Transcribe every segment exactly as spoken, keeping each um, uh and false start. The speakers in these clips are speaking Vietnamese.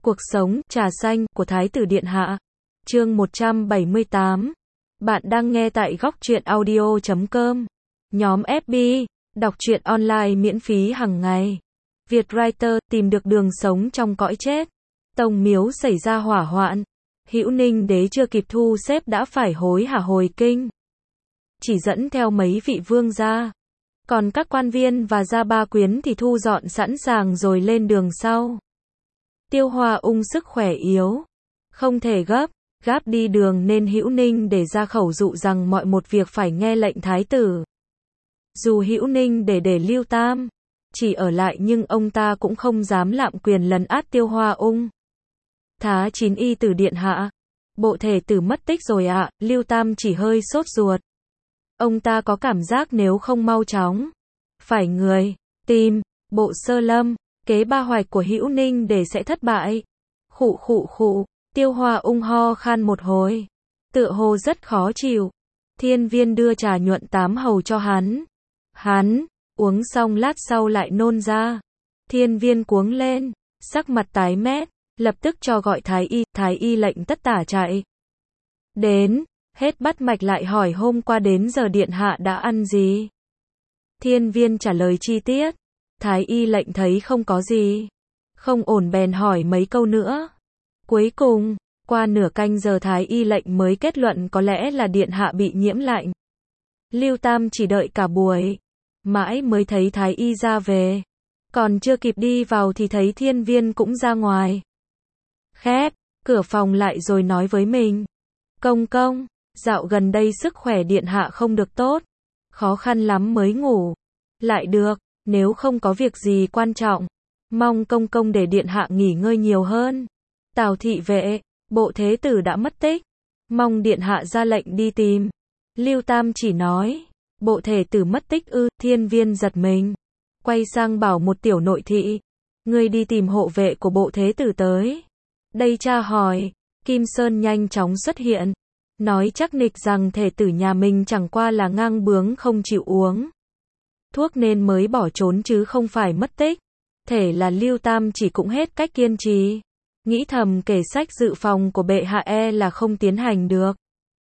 Cuộc sống, trà xanh, của Thái tử Điện Hạ. Chương một trăm bảy mươi tám. Bạn đang nghe tại góc truyện audio chấm com. Nhóm ép bê, đọc truyện online miễn phí hàng ngày. Vietwriter, tìm được đường sống trong cõi chết. Tông miếu xảy ra hỏa hoạn. Hữu Ninh đế chưa kịp thu xếp đã phải hối hả hồi kinh. Chỉ dẫn theo mấy vị vương gia. Còn các quan viên và gia ba quyến thì thu dọn sẵn sàng rồi lên đường sau. Tiêu Hoa Ung sức khỏe yếu, không thể gấp, gáp đi đường nên Hữu Ninh để ra khẩu dụ rằng mọi một việc phải nghe lệnh thái tử. Dù Hữu Ninh để để Lưu Tam chỉ ở lại nhưng ông ta cũng không dám lạm quyền lấn át Tiêu Hoa Ung. Thá chín y tử điện hạ, bộ thể tử mất tích rồi ạ. Lưu Tam chỉ hơi sốt ruột. Ông ta có cảm giác nếu không mau chóng phải người tìm Bộ Sơ Lâm, kế ba hoạch của Hữu Ninh để sẽ thất bại. Khụ khụ khụ, Tiêu Hoa Ung ho khan một hồi, tựa hồ rất khó chịu. Thiên Viên đưa trà nhuận tám hầu cho hắn. Hắn uống xong lát sau lại nôn ra. Thiên Viên cuống lên, sắc mặt tái mét, lập tức cho gọi thái y. Thái y lệnh tất tả chạy đến, hết bắt mạch lại hỏi hôm qua đến giờ điện hạ đã ăn gì. Thiên Viên trả lời chi tiết. Thái y lệnh thấy không có gì không ổn bèn hỏi mấy câu nữa. Cuối cùng, qua nửa canh giờ thái y lệnh mới kết luận có lẽ là điện hạ bị nhiễm lạnh. Lưu Tam chỉ đợi cả buổi, mãi mới thấy thái y ra về. Còn chưa kịp đi vào thì thấy Thiên Viên cũng ra ngoài. Khép cửa phòng lại rồi nói với mình. Công công, dạo gần đây sức khỏe điện hạ không được tốt. Khó khăn lắm mới ngủ lại được. Nếu không có việc gì quan trọng, mong công công để điện hạ nghỉ ngơi nhiều hơn. Tào thị vệ, bộ thế tử đã mất tích, mong điện hạ ra lệnh đi tìm. Lưu Tam chỉ nói, bộ thể tử mất tích ư? Thiên Viên giật mình, quay sang bảo một tiểu nội thị, ngươi đi tìm hộ vệ của bộ thế tử tới. Đây cha hỏi. Kim Sơn nhanh chóng xuất hiện, nói chắc nịch rằng thể tử nhà mình chẳng qua là ngang bướng không chịu uống thuốc nên mới bỏ trốn chứ không phải mất tích. Thể là Lưu Tam chỉ cũng hết cách kiên trì, nghĩ thầm kể sách dự phòng của bệ hạ e là không tiến hành được.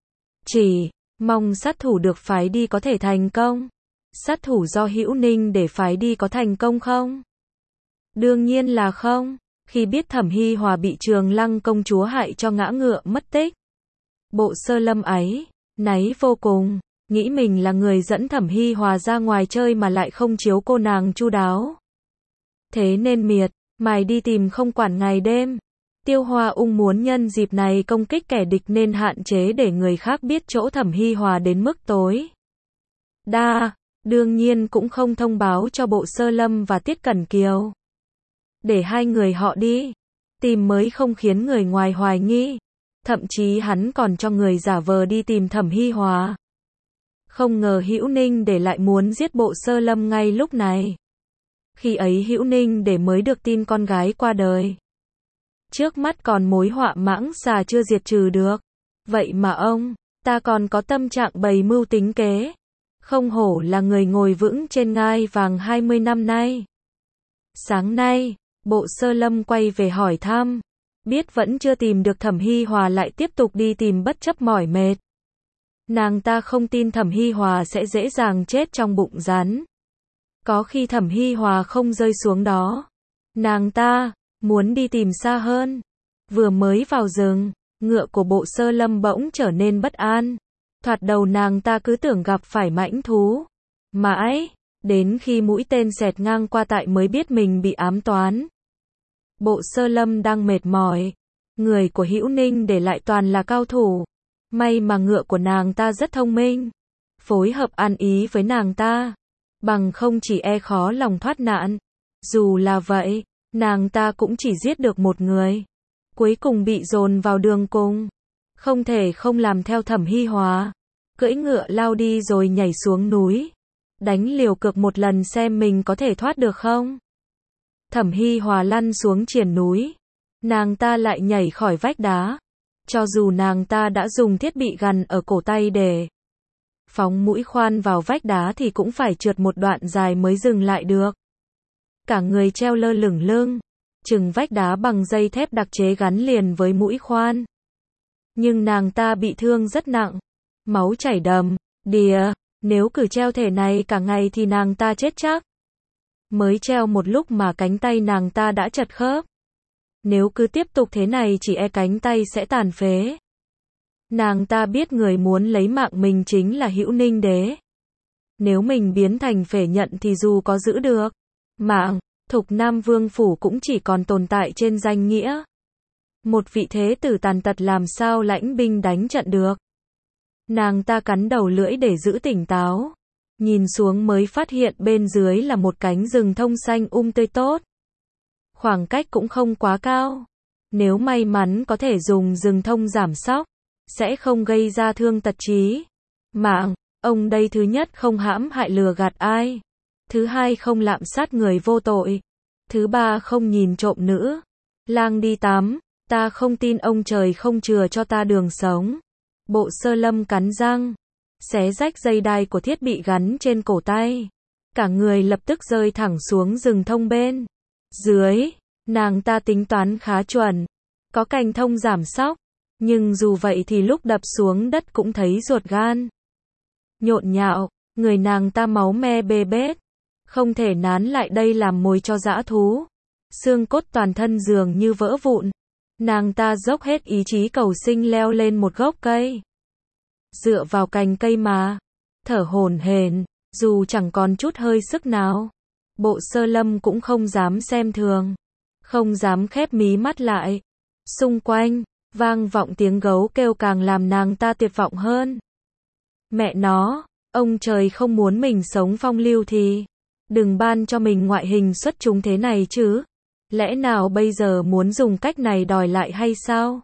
Chỉ mong sát thủ được phái đi có thể thành công. Sát thủ do Hữu Ninh để phái đi có thành công không? Đương nhiên là không. Khi biết Thẩm Hi Hòa bị Trường Lăng công chúa hại cho ngã ngựa mất tích, Bộ Sơ Lâm ấy náy vô cùng. Nghĩ mình là người dẫn Thẩm Hi Hòa ra ngoài chơi mà lại không chiếu cô nàng chu đáo. Thế nên miệt mài đi tìm không quản ngày đêm. Tiêu Hoa Ung muốn nhân dịp này công kích kẻ địch nên hạn chế để người khác biết chỗ Thẩm Hi Hòa đến mức tối đa. Đương nhiên cũng không thông báo cho Bộ Sơ Lâm và Tiết Cẩn Kiều. Để hai người họ đi tìm mới không khiến người ngoài hoài nghi. Thậm chí hắn còn cho người giả vờ đi tìm Thẩm Hi Hòa. Không ngờ Hữu Ninh để lại muốn giết Bộ Sơ Lâm ngay lúc này. Khi ấy Hữu Ninh để mới được tin con gái qua đời. Trước mắt còn mối họa mãng xà chưa diệt trừ được. Vậy mà ông ta còn có tâm trạng bày mưu tính kế. Không hổ là người ngồi vững trên ngai vàng hai mươi năm nay. Sáng nay, Bộ Sơ Lâm quay về hỏi thăm. Biết vẫn chưa tìm được Thẩm Hi Hòa lại tiếp tục đi tìm bất chấp mỏi mệt. Nàng ta không tin Thẩm Hi Hòa sẽ dễ dàng chết trong bụng rắn. Có khi Thẩm Hi Hòa không rơi xuống đó. Nàng ta muốn đi tìm xa hơn. Vừa mới vào rừng, ngựa của Bộ Sơ Lâm bỗng trở nên bất an. Thoạt đầu nàng ta cứ tưởng gặp phải mãnh thú. Mãi, đến khi mũi tên xẹt ngang qua tai mới biết mình bị ám toán. Bộ Sơ Lâm đang mệt mỏi. Người của Hữu Ninh để lại toàn là cao thủ. May mà ngựa của nàng ta rất thông minh, phối hợp ăn ý với nàng ta, bằng không chỉ e khó lòng thoát nạn. Dù là vậy, nàng ta cũng chỉ giết được một người, cuối cùng bị dồn vào đường cùng. Không thể không làm theo Thẩm Hi Hòa, cưỡi ngựa lao đi rồi nhảy xuống núi, đánh liều cược một lần xem mình có thể thoát được không. Thẩm Hi Hòa lăn xuống triền núi, nàng ta lại nhảy khỏi vách đá. Cho dù nàng ta đã dùng thiết bị gằn ở cổ tay để phóng mũi khoan vào vách đá thì cũng phải trượt một đoạn dài mới dừng lại được. Cả người treo lơ lửng lưng, chừng vách đá bằng dây thép đặc chế gắn liền với mũi khoan. Nhưng nàng ta bị thương rất nặng, máu chảy đầm đìa, nếu cứ treo thể này cả ngày thì nàng ta chết chắc. Mới treo một lúc mà cánh tay nàng ta đã chật khớp. Nếu cứ tiếp tục thế này chỉ e cánh tay sẽ tàn phế. Nàng ta biết người muốn lấy mạng mình chính là Hữu Ninh Đế. Nếu mình biến thành phể nhận thì dù có giữ được mạng, Thục Nam Vương Phủ cũng chỉ còn tồn tại trên danh nghĩa. Một vị thế tử tàn tật làm sao lãnh binh đánh trận được. Nàng ta cắn đầu lưỡi để giữ tỉnh táo. Nhìn xuống mới phát hiện bên dưới là một cánh rừng thông xanh um tươi tốt. Khoảng cách cũng không quá cao. Nếu may mắn có thể dùng rừng thông giảm sóc, sẽ không gây ra thương tật trí mạng. Ông đây thứ nhất không hãm hại lừa gạt ai. Thứ hai không lạm sát người vô tội. Thứ ba không nhìn trộm nữ lang đi tắm. Ta không tin ông trời không chừa cho ta đường sống. Bộ Sơ Lâm cắn răng, xé rách dây đai của thiết bị gắn trên cổ tay. Cả người lập tức rơi thẳng xuống rừng thông bên dưới. Nàng ta tính toán khá chuẩn, có cành thông giảm sóc, nhưng dù vậy thì lúc đập xuống đất cũng thấy ruột gan nhộn nhạo, người nàng ta máu me bê bết, không thể nán lại đây làm mồi cho dã thú. Xương cốt toàn thân dường như vỡ vụn. Nàng ta dốc hết ý chí cầu sinh leo lên một gốc cây. Dựa vào cành cây mà thở hổn hển, dù chẳng còn chút hơi sức nào. Bộ Sơ Lâm cũng không dám xem thường, không dám khép mí mắt lại. Xung quanh vang vọng tiếng gấu kêu càng làm nàng ta tuyệt vọng hơn. Mẹ nó, ông trời không muốn mình sống phong lưu thì đừng ban cho mình ngoại hình xuất chúng thế này chứ. Lẽ nào bây giờ muốn dùng cách này đòi lại hay sao?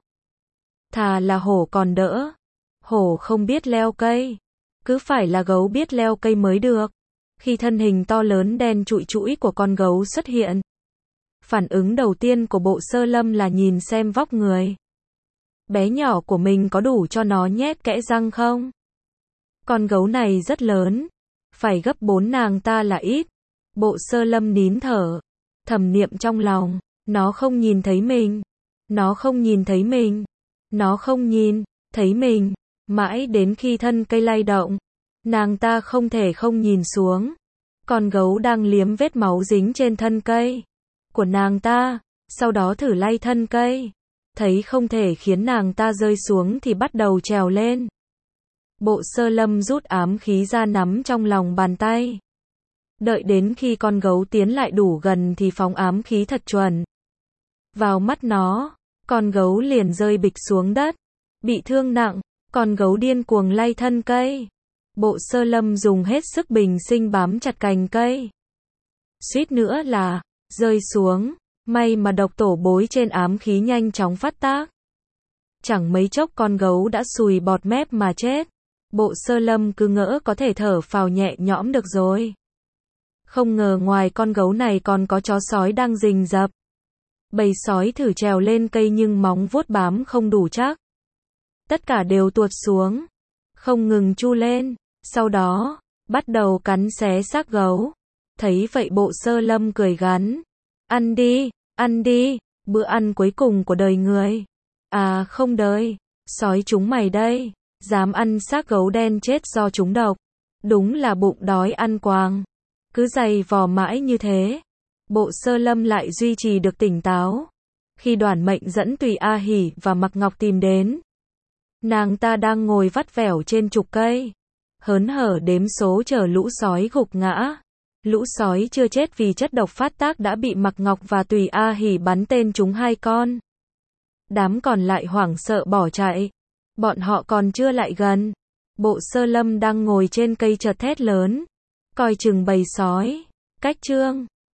Thà là hổ còn đỡ. Hổ không biết leo cây, cứ phải là gấu biết leo cây mới được. Khi thân hình to lớn đen trụi trũi của con gấu xuất hiện, phản ứng đầu tiên của Bộ Sơ Lâm là nhìn xem vóc người bé nhỏ của mình có đủ cho nó nhét kẽ răng không. Con gấu này rất lớn, phải gấp bốn nàng ta là ít. Bộ Sơ Lâm nín thở, thầm niệm trong lòng, nó không nhìn thấy mình, nó không nhìn thấy mình, nó không nhìn thấy mình. Mãi đến khi thân cây lay động, nàng ta không thể không nhìn xuống. Con gấu đang liếm vết máu dính trên thân cây của nàng ta, sau đó thử lay thân cây. Thấy không thể khiến nàng ta rơi xuống thì bắt đầu trèo lên. Bộ Sơ Lâm rút ám khí ra nắm trong lòng bàn tay. Đợi đến khi con gấu tiến lại đủ gần thì phóng ám khí thật chuẩn vào mắt nó. Con gấu liền rơi bịch xuống đất, bị thương nặng. Con gấu điên cuồng lay thân cây. Bộ Sơ Lâm dùng hết sức bình sinh bám chặt cành cây. Suýt nữa là rơi xuống. May mà độc tổ bối trên ám khí nhanh chóng phát tác. Chẳng mấy chốc con gấu đã sùi bọt mép mà chết. Bộ Sơ Lâm cứ ngỡ có thể thở phào nhẹ nhõm được rồi. Không ngờ ngoài con gấu này còn có chó sói đang rình rập. Bầy sói thử trèo lên cây nhưng móng vuốt bám không đủ chắc. Tất cả đều tuột xuống, không ngừng chu lên, sau đó bắt đầu cắn xé xác gấu. Thấy vậy Bộ Sơ Lâm cười gắn. Ăn đi, ăn đi, bữa ăn cuối cùng của đời người. À không đời, sói chúng mày đây, dám ăn xác gấu đen chết do trúng độc. Đúng là bụng đói ăn quàng. Cứ giày vò mãi như thế, Bộ Sơ Lâm lại duy trì được tỉnh táo. Khi Đoản Mệnh dẫn Tùy A Hỉ và Mặc Ngọc tìm đến, nàng ta đang ngồi vắt vẻo trên trục cây, hớn hở đếm số chờ lũ sói gục ngã. Lũ sói chưa chết vì chất độc phát tác đã bị Mặc Ngọc và Tùy A Hỉ bắn tên trúng hai con. Đám còn lại hoảng sợ bỏ chạy. Bọn họ còn chưa lại gần, Bộ Sơ Lâm đang ngồi trên cây chợt thét lớn, coi chừng bầy sói. Cách chương